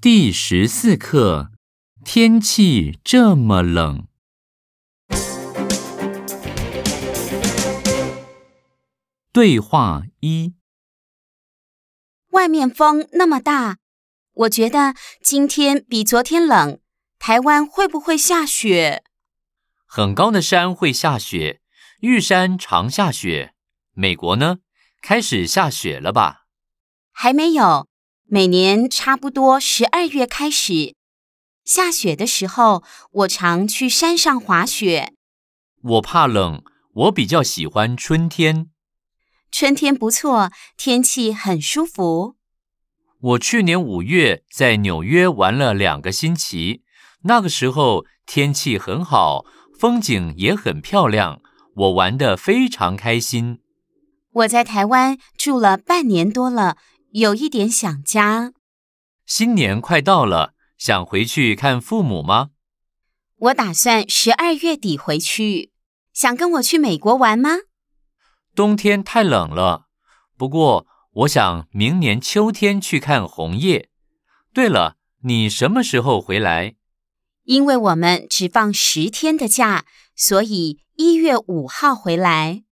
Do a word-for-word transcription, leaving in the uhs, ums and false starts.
第十四课，天气这么冷。对话一： 外面风那么大，我觉得今天比昨天冷，台湾会不会下雪？ 很高的山会下雪，玉山常下雪。美国呢？开始下雪了吧？ 还没有，每年差不多十二月开始。下雪的时候，我常去山上滑雪。 我怕冷，我比较喜欢春天。 春天不错，天气很舒服。 我去年五月在纽约玩了两个星期，那个时候天气很好，风景也很漂亮，我玩得非常开心。 我在台湾住了半年多了，有一点想家。 新年快到了，想回去看父母吗？ 我打算十二月底回去。想跟我去美国玩吗？ 冬天太冷了，不过我想明年秋天去看红叶。对了，你什么时候回来？ 因为我们只放十天的假，所以一月五号回来。